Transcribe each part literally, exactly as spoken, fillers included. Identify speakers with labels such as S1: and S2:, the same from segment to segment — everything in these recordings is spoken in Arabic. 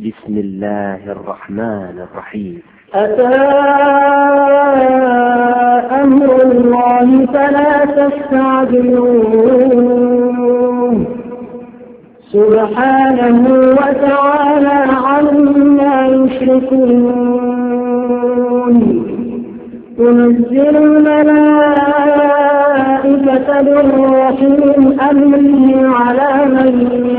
S1: بسم الله الرحمن الرحيم.
S2: أتى أمر الله فلا تستعجلوه سبحانه وتعالى عما يشركون. تنزل الملائكة بالروح من أمره على من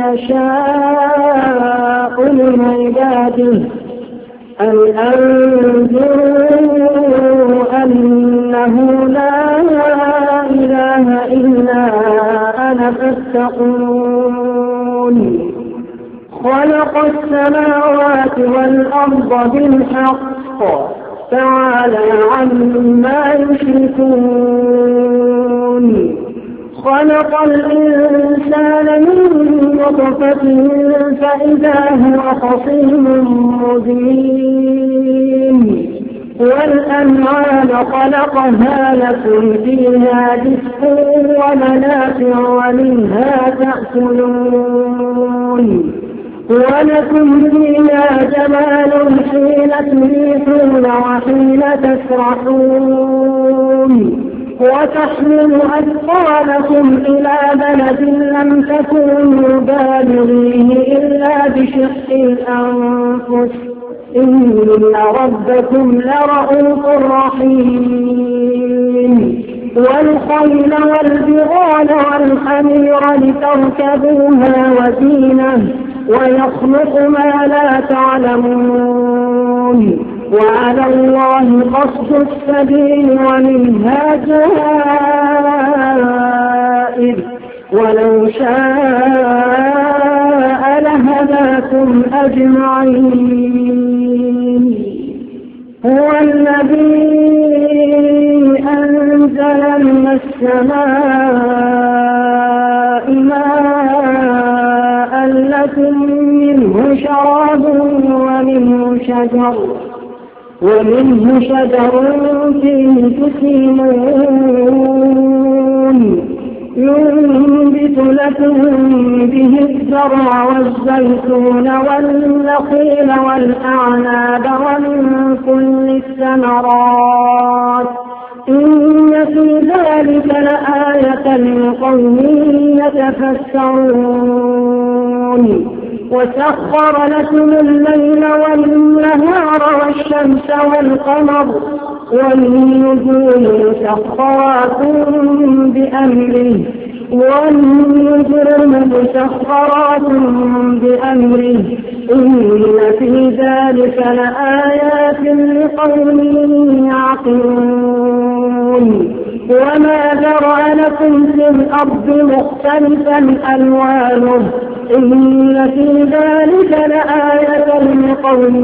S2: يشاء من عباده أن أنذروا أنه لا إله إلا أنا فاتقون. خلق السماوات والأرض بالحق تعالى عما يشركون. خلق الإنسان من نطفة فإذا هو خصيم مبين. والأنعام خلقها لكم فيها دفء ومنافع ومنها تأكلون ولكم فيها جمال حين تريحون وحين تسرحون. وتحمل أثقالكم إلى بلد لم تكونوا بالغيه إلا بشق الأنفس إن ربكم لرؤوف رحيم. والخيل والبغال والحمير لتركبوها وزينة ويخلق ما لا تعلمون. وعلى الله قصد السبيل ومنها جائر ولو شاء لهداكم أجمعين. هو الذي أنزل من السماء ماء لكم منه شراب ومنه شجر ومنه شجر فيه تسيمون ينبت لكم به الزرع والزيتون والنخيل والأعناب ومن كل الثمرات إن في ذلك لآية لقوم يتفكرون. وسخر لكم الليل والنهار والشمس والقمر والنجوم مسخرات بأمره والنجوم مسخرات بأمره إن في ذلك لآيات لقوم يعقلون. وما ذرأ لكم في الأرض مختلفا ألوانه إن في ذلك لآية لقوم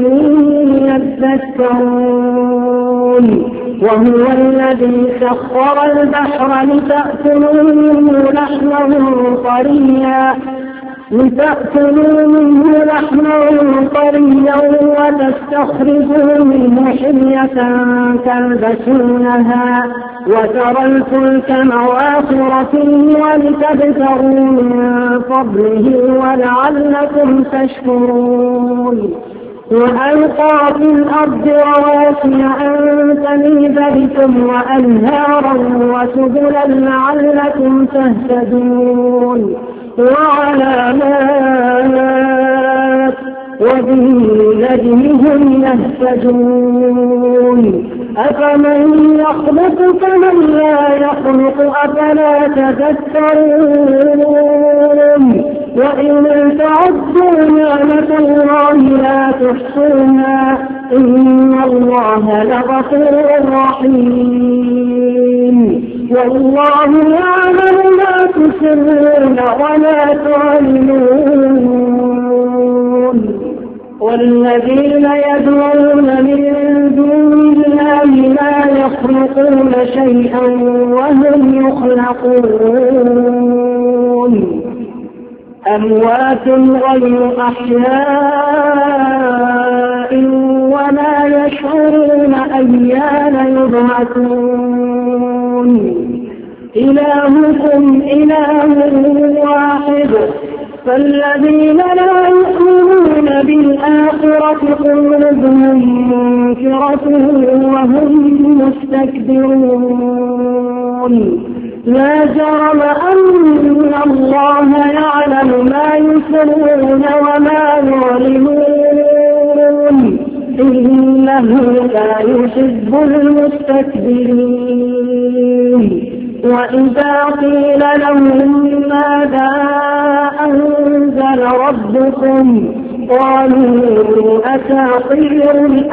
S2: يذكرون. وهو الذي سخر البحر لتأكلوا منه لحما طريا لتأكلوا منه لحما طريا وتستخرجوا منه حلية تلبسونها وترى الفلك مواخر فيه ولتبتغوا من فضله ولعلكم تشكرون. وألقى في الأرض رواسي أن تميد بكم وأنهارا وسبلا لعلكم تهتدون. وعلامات وبالنجم هم يهتدون. أفمن يخلق كمن لا يخلق أفلا تذكرون. وإن تعدوا نعمة الله لا تحصوها إن الله لغفور رحيم. والله يعلم ما تسرون وما تعلنون. والذين يدعون من دون الله لا يخلقون شيئا وهم يخلقون. أموات غير أحياء وما يشعرون أيان يبعثون. إلهكم إله واحد فالذين لا يؤمنون بالآخرة الآخرة قلوبهم منكرة وهم مستكبرون لا جرم أن الله يعلم ما يسرون وما يعلنون إنه لا يحب المستكبرين وإذا قيل لهم ماذا أنزل ربكم قالوا أساطير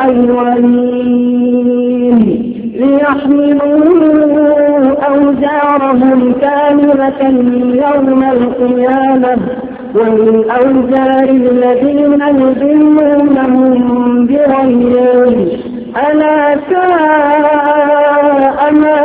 S2: الأولين ليحملوا أوزارهم كاملة يوم القيامة ومن أوزار الذين يضلونهم بغير ألا ساء ما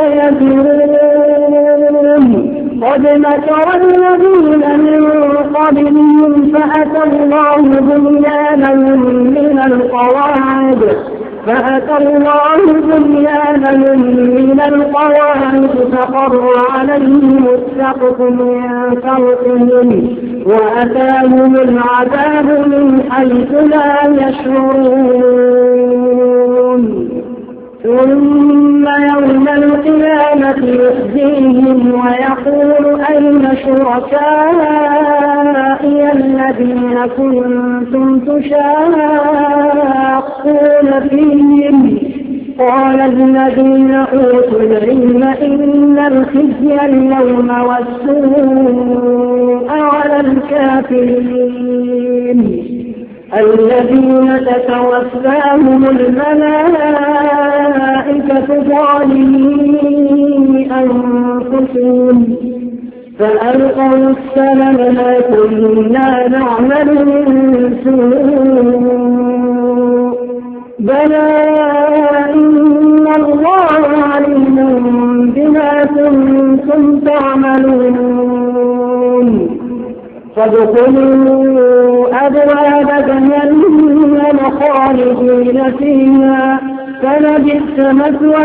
S2: يزرون قد مكر الذين من قبلهم فأتى الله بنيانهم من القواعد فأتى الله بنيانهم من القواعد فقر عليهم السقف من فوقهم وأتاهم العذاب من حيث لا يشعرون ثم يوم القيامة يخزيهم ويقول أين شركائي الذين كنتم تشاقون فيهم قال الذين أوتوا العلم إن الخزي اليوم والسوء على الكافرين الذين تتوفاهم الملائكة ظالمي أنفسهم فألقوا السلم ما كنا نعمل من سوء بلى إن الله عليم بما كنتم تعملون فادخلوا أبواب جهنم خالدين فيها فلبئس مثوى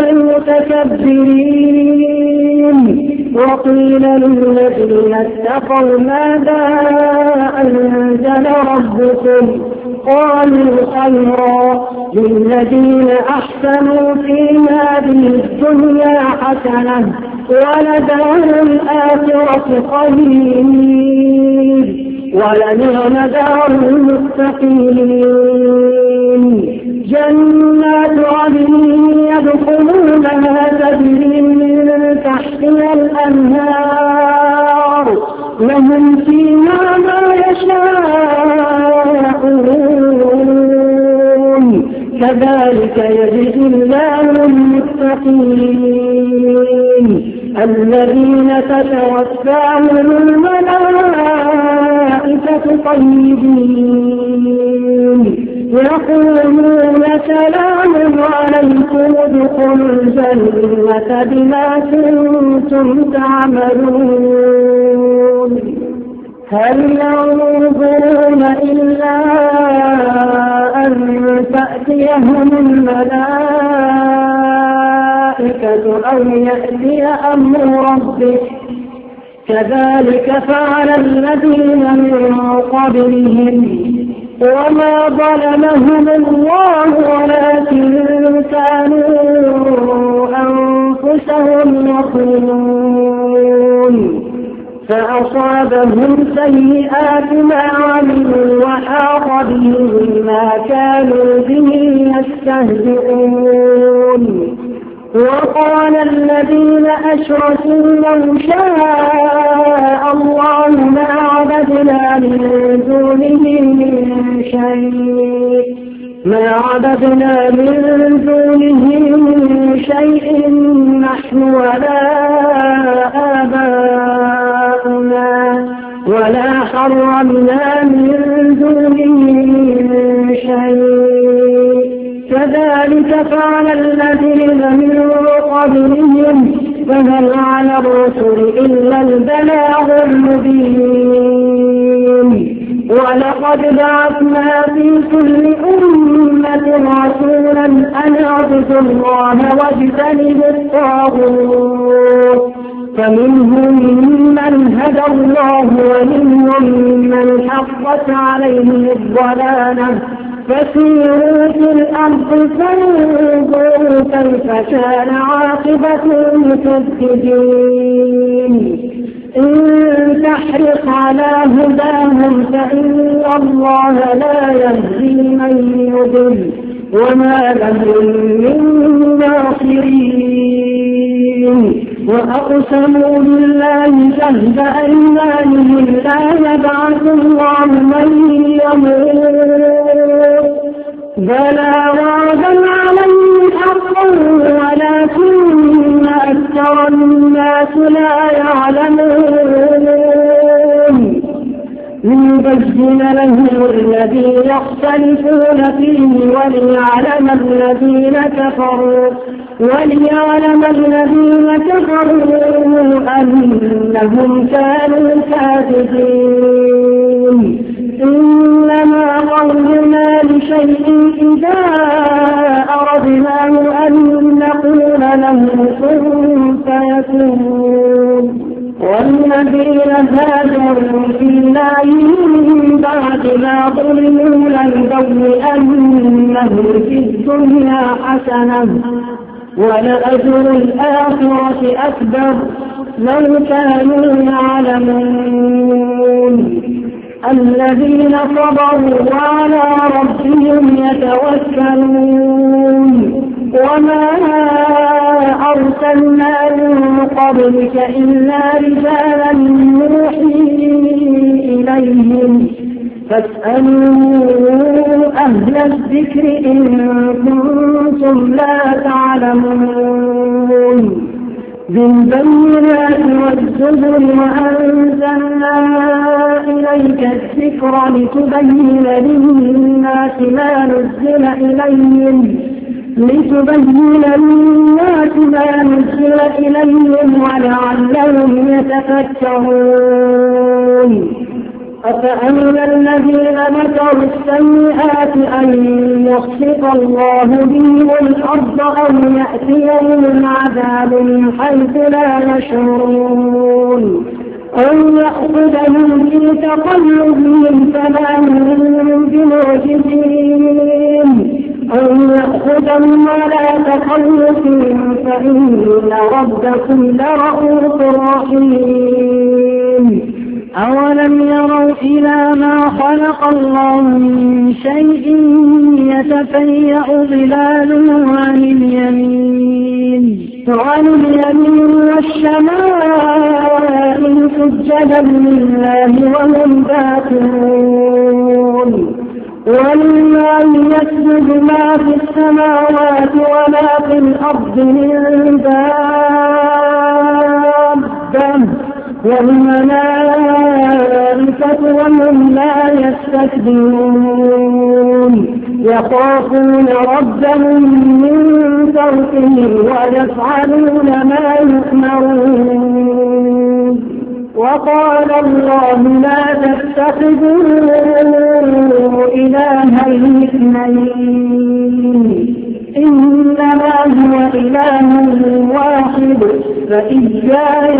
S2: المتكبرين وقيل للذين اتقوا ماذا أنزل ربكم قالوا خيرا للذين أحسنوا في هذه الدنيا حسنة ولدار الآخرة خير ولنعم دار المتقين جنات عدن يدخلونها تجري من تحتها الأنهار لهم فيها ما يشاءون كذلك يجزي الله المتقين الذين تتوفاهم الملائكة طيبين يقولون سلام عليكم ادخلوا الجنة بما كنتم تعملون هل ينظرون إلا أن تأتيهم الملائكة أو يأتي أمر ربك كذلك فعل الذين من قبلهم وما ظلمهم الله ولكن كانوا أنفسهم يظلمون فأصابهم سيئات ما عملوا وحاق بهم ما كانوا به يستهزئون وقال الذين أشركوا لو شاء الله ما عبدنا من دونه من شيء ما عبدنا من دونه من شيء نحن ولا آباؤنا ولا حرمنا من دونه من شيء كذلك فعل الذين من قبلهم فهل على الرسل إلا البلاغ المبين ولقد بعثنا في كل أمة رسولا أن اعبدوا الله واجتنبوا الطاغوت فمنهم من هدى الله ومنهم من حقت عليه الضلالة فسيروا في الأرض فانظروا كيف كان عاقبة المكذبين إن تحرص على هداهم فإن الله لا يهدي من يضل وما لهم من ناصرين وأقسموا بالله جهد أيمانهم لا يبعث الله من يموت بلى وعدا عليه حقا ولكن أكثر الناس لا يعلمون ليبين لهم الذي يختلفون فيه وليعلم الذين كفروا وليعلم الذين كفروا أنهم كانوا كاذبين إنما قولنا لشيء إذا أردناه أن نقول له كن فيكون والذين هاجروا في الله من بعد ما ظلموا لنبوئنهم في الدنيا حسنة ولأجر الآخرة أكبر لو كانوا يعلمون الذين صبروا وعلى ربهم يتوكلون وما أرسلنا من قبلك إلا رجالا نوحي إليهم فاسألوا أهل الذكر إن كنتم لا تعلمون بالبينات والزبر وأنزلنا إليك الذكر لتبين للناس ما نزل إليهم لتبين للناس ما نزل إليهم ولعلهم يتفكرون أفأمن الذين مكروا السيئات أن يخسف الله بهم الأرض أو يأتيهم العذاب من حيث لا يشعرون أو يأخذهم في تقلبهم فما هم بمعجزين أو يأخذهم على تخلف فإن ربكم لرؤوف رحيم أولم يروا إلى ما خلق الله من شيء يتفيأ ظلاله عن اليمين وعن اليمين والشمائل سجدا لله وهم داخلون ولله يسجد ما في السماوات وما في الأرض من دابة والملائكة وهم لا يستكبرون يخافون ربهم من فوقهم ويفعلون ما يؤمرون وقال الله لا تتخذوا إلهين اثنين إنما هو إله واحد فإياي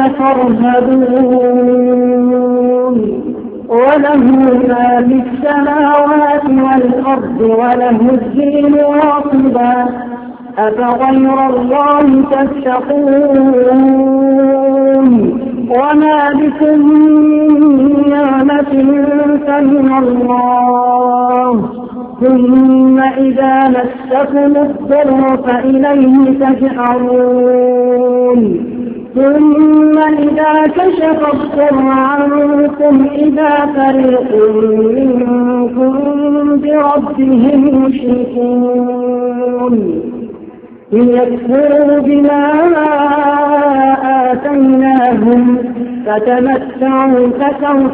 S2: فارهبون وله ما في السماوات والأرض وله الدين واصبا أفغير الله تتقون وما بكم من نعمة فمن الله ثم إذا مسكم الضر فإليه تجأرون ثم إذا كشف الضر عنكم إذا فريق منكم بربهم يشركون ليكفروا بما آتيناهم فتمتعوا فسوف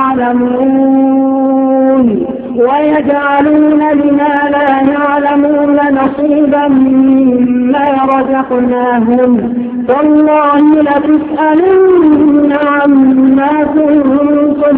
S2: تعلمون ويجعلون لما لا يعلمون نصيبا مما رزقناهم والله لتسألن عما كنتم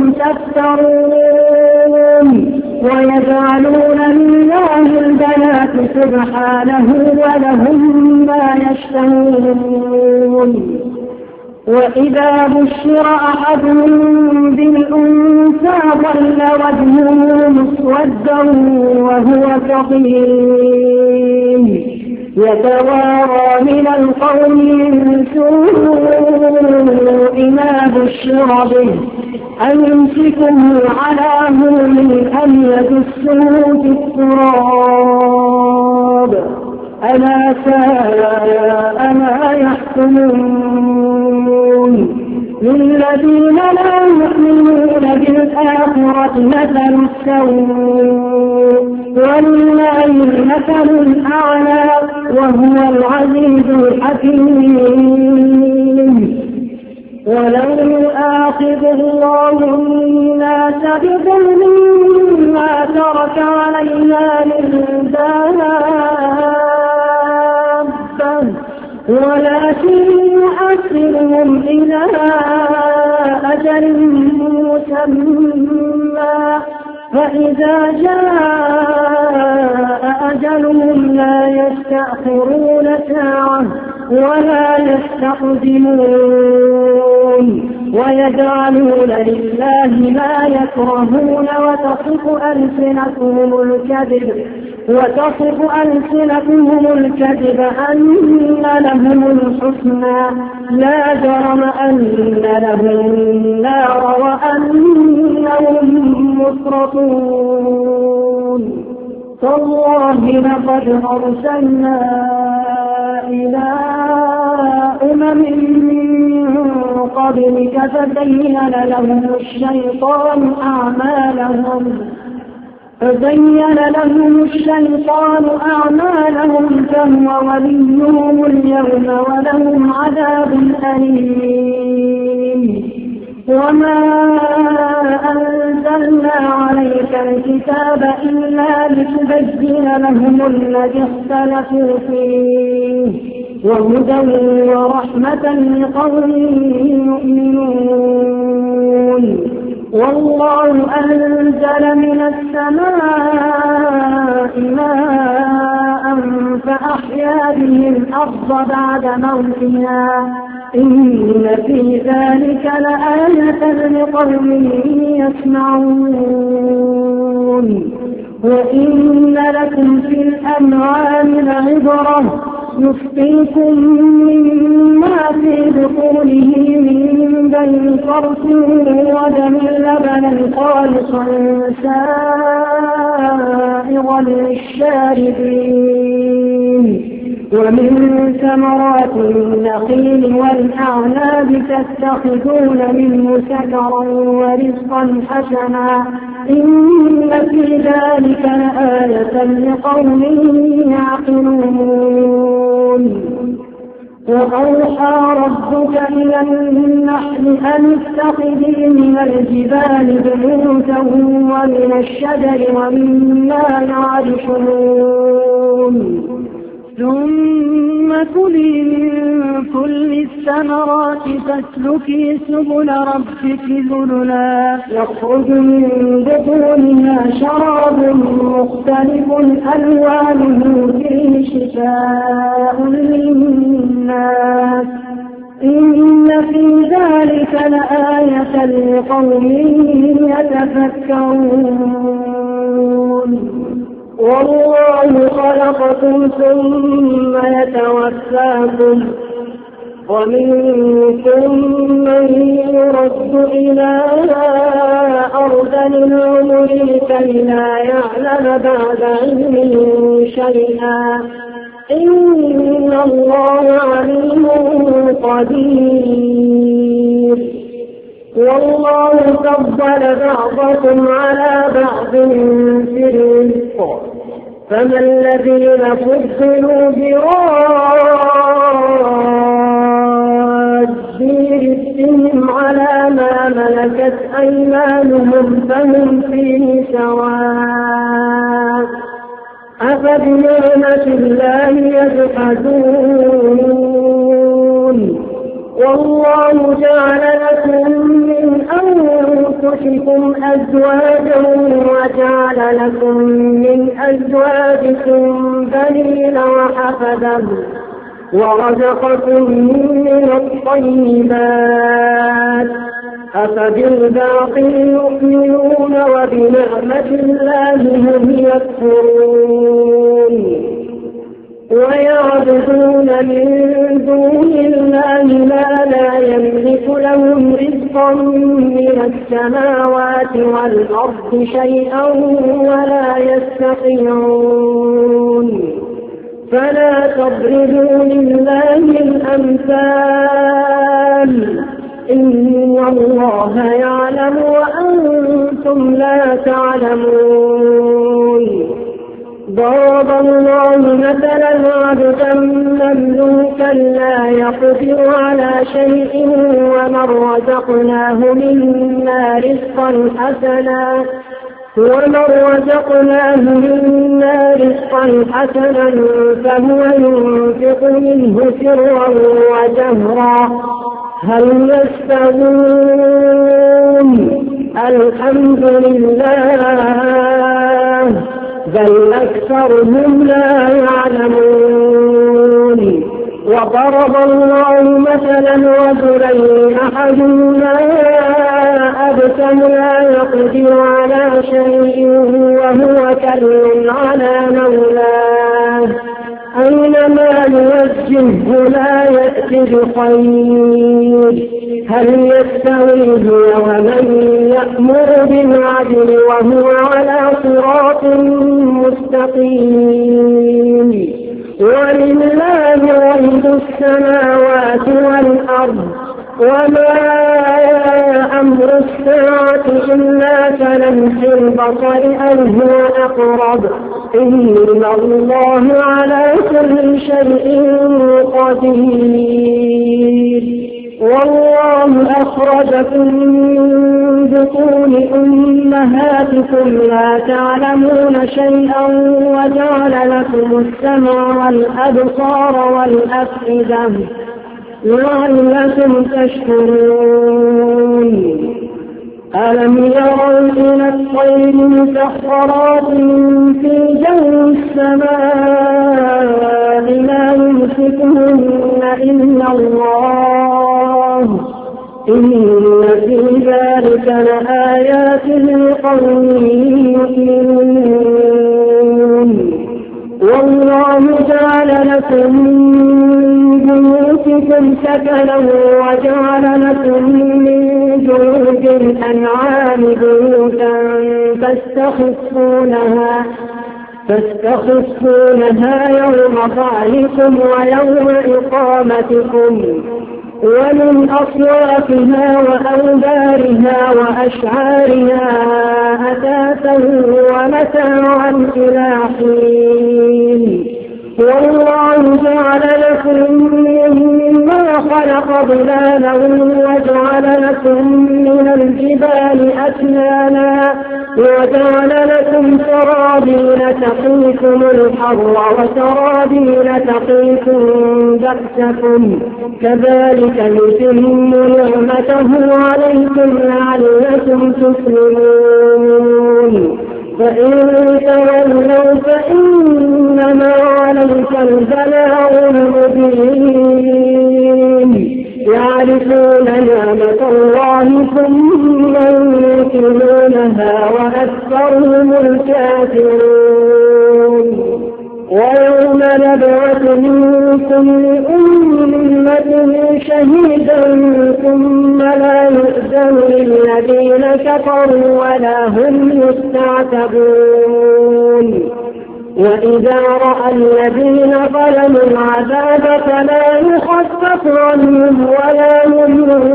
S2: تفترون ويجعلون لله البنات سبحانه ولهم ما يشتهون وإذا بشر أحدهم بالأنثى ظل وجهه مسودا وهو كظيم يتوارى من القوم من سوء ما بشر به أيمسكه على هون أم يدسه في التراب ألا ساء ما يحكمون للذين لا يؤمنون بالآخرة مثل السوء ولله المثل الأعلى وهو العزيز الحكيم ولو يؤاخذ الله الناس بظلمهم ما ترك عليها من دابة ولكن يؤخرهم إلى أجل مسمى فإذا جاء أجلهم لا يستأخرون ساعة ولا يستقدمون ويجعلون لله ما يكرهون وتصف ألسنتهم الكذب وتصف ألسنتهم الكذب أن لهم الحسنى لا جرم أن لهم النار وأنهم مفرطون تالله لقد أرسلنا إلى أمم من قبلك فزين لهم الشيطان أعمالهم فزين لهم الشيطان أعمالهم فهو وليهم اليوم ولهم عذاب أليم وما أنزلنا عليك الكتاب إلا لتبين لهم الذي اختلفوا فيه وهدى ورحمة لقوم يؤمنون والله أنزل من السماء ماء فأحيا به الأرض بعد موتها إن في ذلك لآية لقوم يسمعون وإن لكم في الأنعام لعبرة يسقيكم مما في بطونه من بين فرث ودم لبنا خالصا سائغا للشاربين ومن ثمرات النخيل والأعناب تتخذون منه سكرا ورزقا حسنا إن في ذلك لآية لقوم يعقلون وأوحى ربك إلى النحل أن اتخذي من الجبال بيوتا ومن الشجر ومما يعرشون ثم كلي من كل الثمرات فاسلكي سبل ربك ذللا يخرج من بطونها شراب مختلف ألوانه فيه شفاء للناس إن في ذلك لآية لقوم يتفكرون والله خلقكم ثم يتوفاكم ومنكم من يرد إلى أرض العمر لكي لا يعلم بعد علم شيئا إن الله عليم قدير والله فضل بعضكم على بعض في الرزق فما الذين فضلوا براد رزقهم على ما ملكت أيمانهم فهم فيه سواء أفبنعمة الله يجحدون والله جعل لكم من أنفسكم أزواجا وجعل لكم من أزواجكم بنين وحفدا ورزقكم من الطيبات أفبالباطل يؤمنون وبنعمة الله هم يكفرون ويعبدون من دون الله ما لا يملك لهم رزقا من السماوات والأرض شيئا ولا يستطيعون فلا تضربوا لله الأمثال إن الله يعلم وأنتم لا تعلمون ضرب الله مثلا عبدا مملوكا لا يقدر على شيء ومن رزقناه منا رزقا حسنا ومن رزقناه منا رزقا حسنا فهو ينفق منه سرا وجهرا هل يستوون الحمد لله بل أكثرهم لا يعلمون وضرب الله مثلا رجلين أحدهما أبكم لا يقدر على شيء وهو كل على مولاه أينما يوجهه لا يأتي بخير هل يستوي هو ومن يأمر بالعدل وهو على صراط مستقيم ولله غيب السماوات والأرض وما أمر الساعة إلا كلمح البصر أو هو أقرب إن الله على كل شيء قدير والله أخرجكم من بطون أمهاتكم لا تعلمون شيئا وجعل لكم السمع والأبصار والأفئدة لعلكم تشكرون ألم يروا إلى الطير مسخرات في جو السماء لا يمسكهن إلا الله إن في ذلك لآيات لقوم يؤمنون والله جعل لكم بيوتكم سكنا وجعل لكم من جلود الأنعام بيوتا فاستخفونها فاستخفونها يوم ظعنكم ويوم إقامتكم ومن أصوافها وأوبارها وأشعارها أثاثا ومتاعا إلى حين والله جعل لكم مما خلق ظلالا وجعل لكم من الجبال أكنانا وجعل لكم سرابيل تقيكم الحر وسرابيل تقيكم بأسكم كذلك يتم نعمته عليكم لعلكم تسلمون فإن تولوا فإنما عليك البلاغ المبين يعرفون نعمة الله ثم ينكرونها وأكثرهم الكافرون ويوم نبعث من كل أمة شهيدا ثم لا يؤذن للذين كفروا ولا هم يستعتبون وإذا رأى الذين ظلموا العذاب فلا يخفف عنهم ولا هم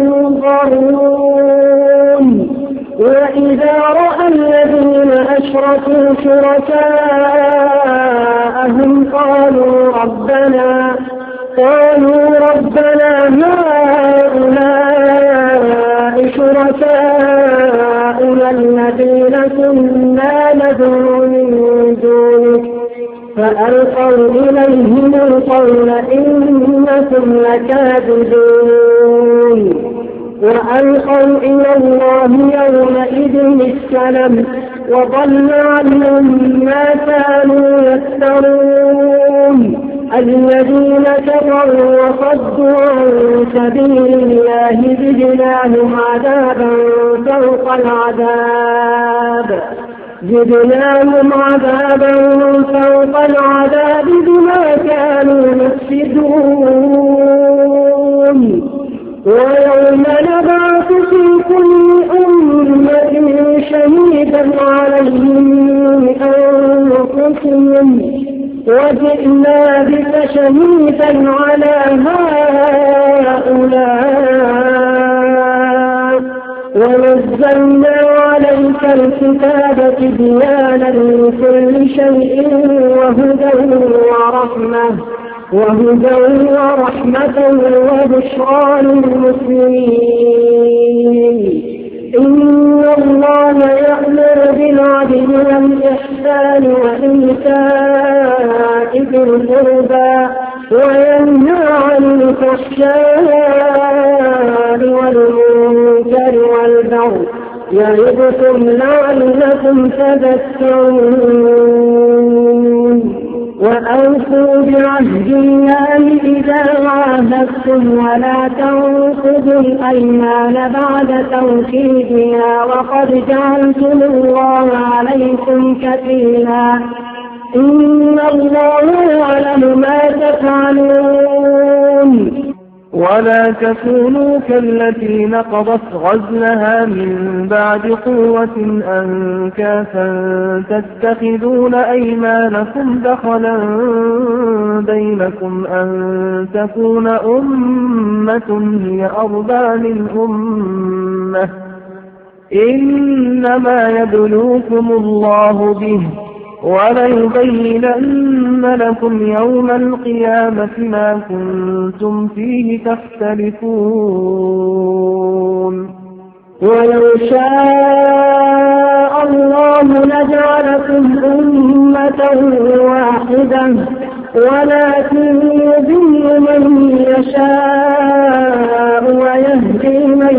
S2: ينظرون وإذا رأى الذين أشركوا شركاءهم قالوا ربنا قالوا ربنا هؤلاء شركاؤنا الذين كنا ندعو من دونك فألقوا إليهم القول إنكم لكاذبون وألقوا إلى الله يومئذ السلام وضل عنهم ما كانوا يفترون الذين كفروا وصدوا عن سبيل الله زدناهم عذابا فوق العذاب زدناهم عذابا فوق العذاب بما كانوا يفسدون. ويوم نبعث في كل أمة شهيدا عليهم من أنفسهم وجئنا بك شهيدا على هؤلاء ونزلنا عليك الكتاب تبيانا لكل شيء وهدى ورحمة وهدى ورحمة وبشرى للمسلمين. إن الله يأمر بالعدل والإحسان وإيتاء ذي القربى وينهى عن الفحشاء والمنكر والبغي يعظكم لعلكم تذكرون. وأوفوا بعهد الله إذا عاهدتم ولا تنقضوا الأيمان بعد توكيدها وقد جعلتم الله عليكم كفيلا إن الله يعلم ما تفعلون.
S3: ولا تكونوا كالتي نقضت غزلها من بعد قوة أنكاثا تتخذون أيمانكم دخلا بينكم أن تكون أمة هي أربى من أمة إنما يبلوكم الله به وليبينن لكم يوم القيامة ما كنتم فيه تختلفون.
S2: ولو شاء الله لجعلكم أمة واحدة ولكن يضل من يشاء ويهدي من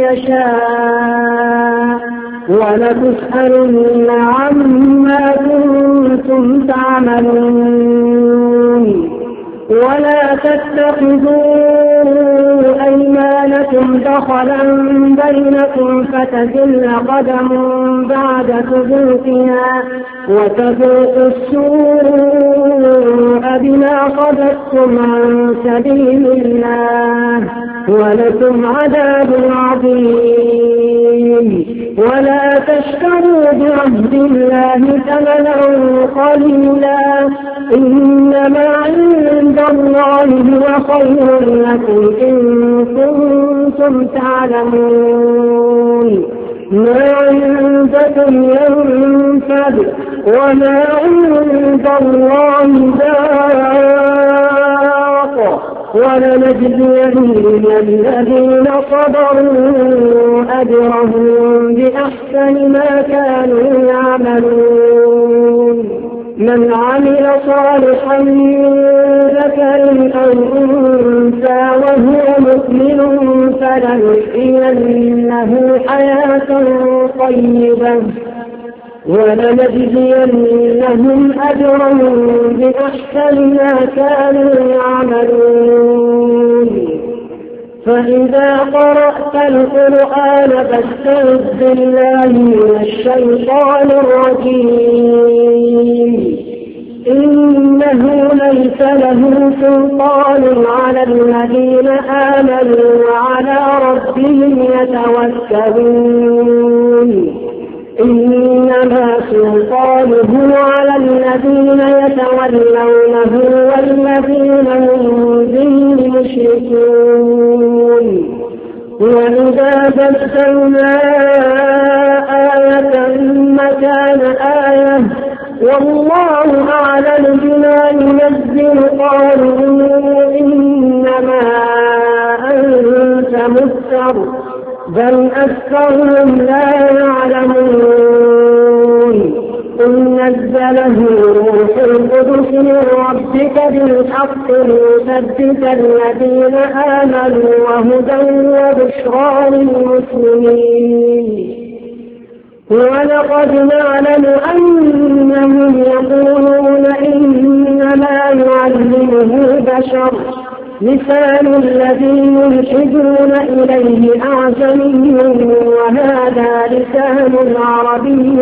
S2: يشاء ولتسألن عما كنتم تعملون. ولا تتخذوا أيمانكم دخلا بينكم فتزل قدم بعد ثبوتها وتذوقوا السوء بما صددتم عن سبيل الله ولكم عذاب عظيم. ولا تشتروا بعهد الله ثمنا قليلا إنما عند الله هو خير لكم إن كنتم تعلمون. ما عندكم ينفد وما عند الله باق ولنجزين الذين صبروا أجرهم بأحسن ما كانوا يعملون. من عمل صالحا من ذكر أو أنثى وهو مؤمن فلنحيينه حياة طيبة ولنجزينهم أجرهم بأحسن ما كانوا يعملون. فإذا قرأت القرآن فاستعذ بالله من الشيطان الرجيم إنه ليس له سلطان على الذين آمنوا وعلى ربهم يتوكلون. إنما سلطانه على الذين يتولونه والذين هم به مشركون. وإذا بدلنا آية مكان آية والله أعلم بما ينزل قالوا إنما أنت مفتر بل أكثرهم لا يعلمون. قل نزله روح القدس من ربك بالحق ليثبت الذين آمنوا وهدى وبشرى للمسلمين. ولقد نعلم أنهم يقولون إنما يعلمه البشر لسان الذي يلحدون إليه أعجمي وهذا لسان عربي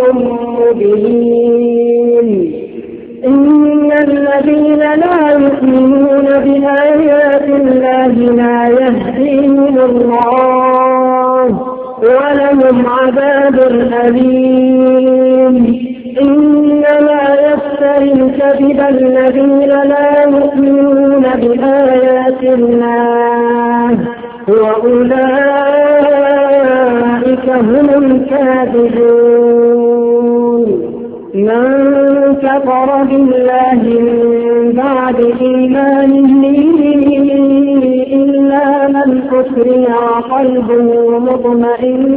S2: مبين. إن الذين لا يؤمنون بآيات الله لا يهديهم الله ولهم عذاب أليم. إنما يفتري الكذب الذين لا يؤمنون بآيات الله وأولئك هم الكاذبون. من كفر بالله من بعد إيمانه إلا من أكره وقلبه مطمئن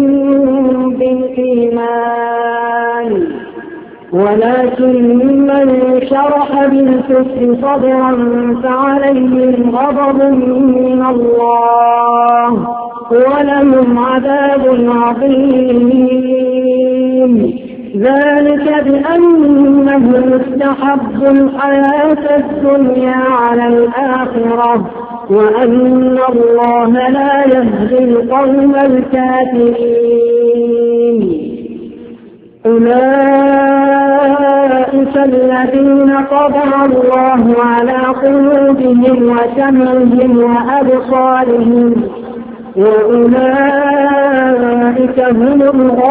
S2: بالإيمان ولكن من شرح بالكفر صدرا فعليهم غضب من الله ولهم عذاب عظيم. ذلك بأنهم استحبوا الحياة الدنيا على الآخرة وأن الله لا يهدي القوم الكافرين. أولئك الذين طبع الله على قلوبهم وسمعهم وأبصارهم وأولئك هم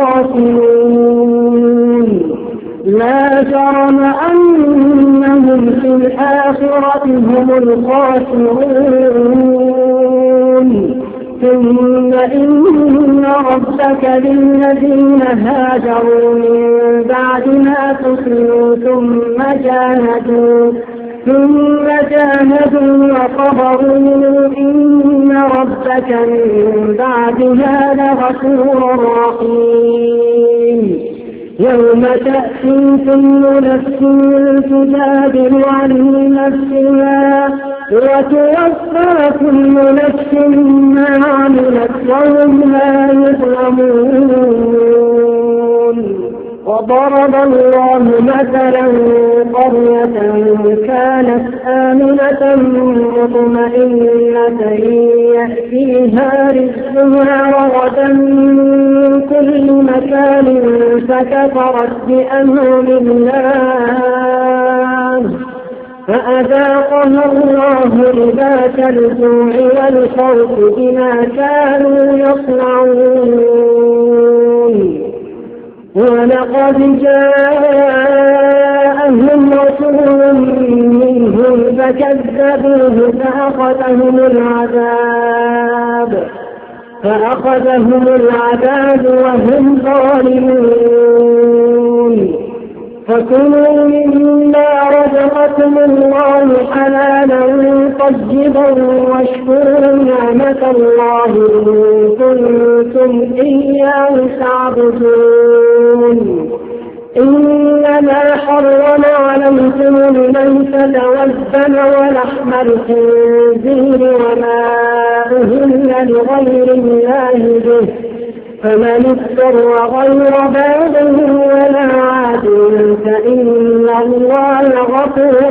S2: الغافلون. لا جرم أنهم في الآخرة هم الخاسرون. ثم إن ربك للذين هاجروا من بعد ما فتنوا ثم جاهدوا ثم جاهدوا وصبروا إن ربك من بعدها لغفور رحيم. يوم تأتي كل نفس تجادل عن نفسها وتوفى كل نفس ما عملت وهم لا يظلمون. وضرب الله مثلا قرية كانت آمنة مطمئنة يأتيها رزقها رغدا من كل مكان فكفرت بأنعم الله فأذاقها الله لباس الجوع والخوف بما كانوا يصنعون. ولقد جاءهم رسول منهم فكذبوه فأخذهم العذاب فأخذهم العذاب وهم ظالمون. فكلوا مما رزقكم الله حلالا طيبا واشكروا نعمة الله إن كنتم إياه تعبدون. إنما حرم عليكم الميتة والدم ولحم الخنزير وما أهل لغير الله به فمن اضطر غير باغ ولا عاد فإن الله غفور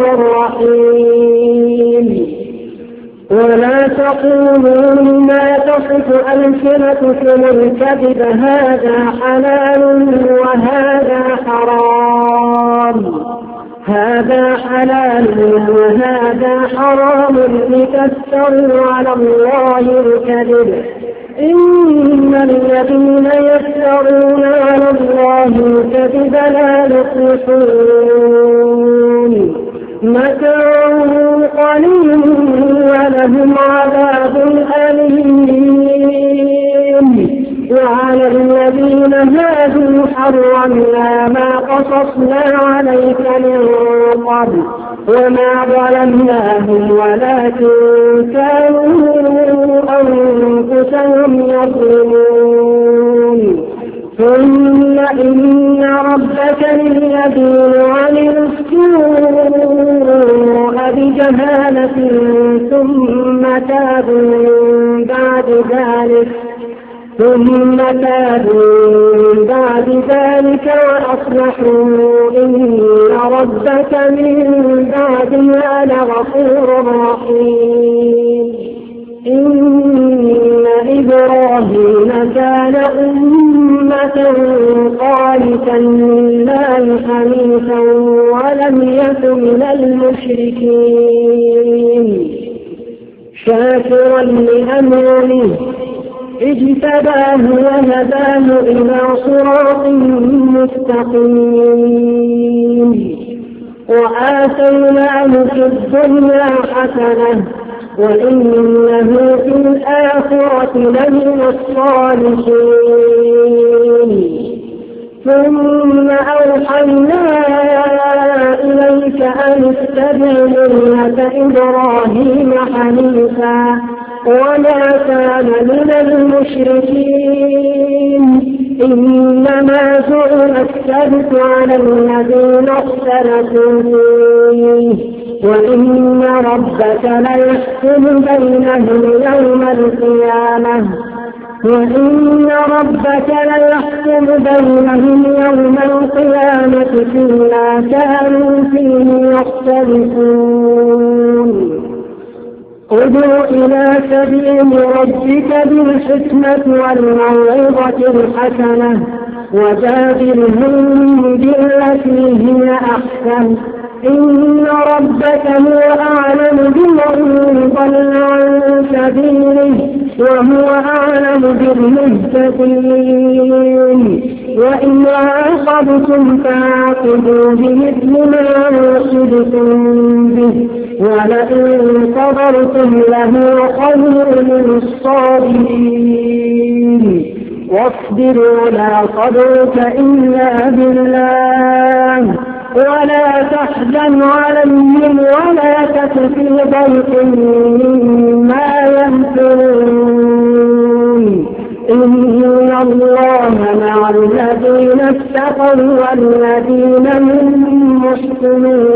S2: رحيم. ولا تقولوا لما تصف ألسنتكم الكذب هذا حلال وهذا حرام هذا حلال وهذا حرام لتفتروا على الله الكذب. إن الذين يفترون على الله الكذب لا يفلحون. متاع قليل ولهم عذاب أليم. وعلى الذين هادوا حرمنا ما قصصنا عليك من قبل وما ظلمناهم ولكن كانوا أنفسهم يظلمون. ثم إن ربك للذين عملوا السوء بجهالة ثم تابوا من بعد ذلك ثم تابوا من بعد ذلك وأصلحوا إن ربك من بعدها لغفور رحيم. المشركين شاكرا لأنعمه اجتباه وهداه إلى صراط مستقيم وآتيناه في الدنيا حسنة وإنه في الآخرة لمن الصالحين ثم أوحينا إليك أن اتبع ملة إبراهيم حنيفا وما كان من المشركين إنما جعل السبت على الذين اختلفوا فيه وإن ربك ليحكم بينهم يوم القيامة وإن ربك ليحكم بينهم يوم القيامة فيما كانوا فيه يختلفون ادع إلى سبيل ربك بالحكمة والموعظة الحسنة وجادلهم بالتي هي أحسن إن ربك هو أعلم بمن ضل عن سبيله وهو أعلم بالمهتدين وإن عاقبتم فعاقبوا بمثل ما عوقبتم به ولئن صبرتم لهو خير للصابرين واصبر ولا صبرك إلا بالله ولا تحزن عليهم ولا تك في ضيق مما يمكرون إن الله مع الذين اتقوا والذين هم محسنون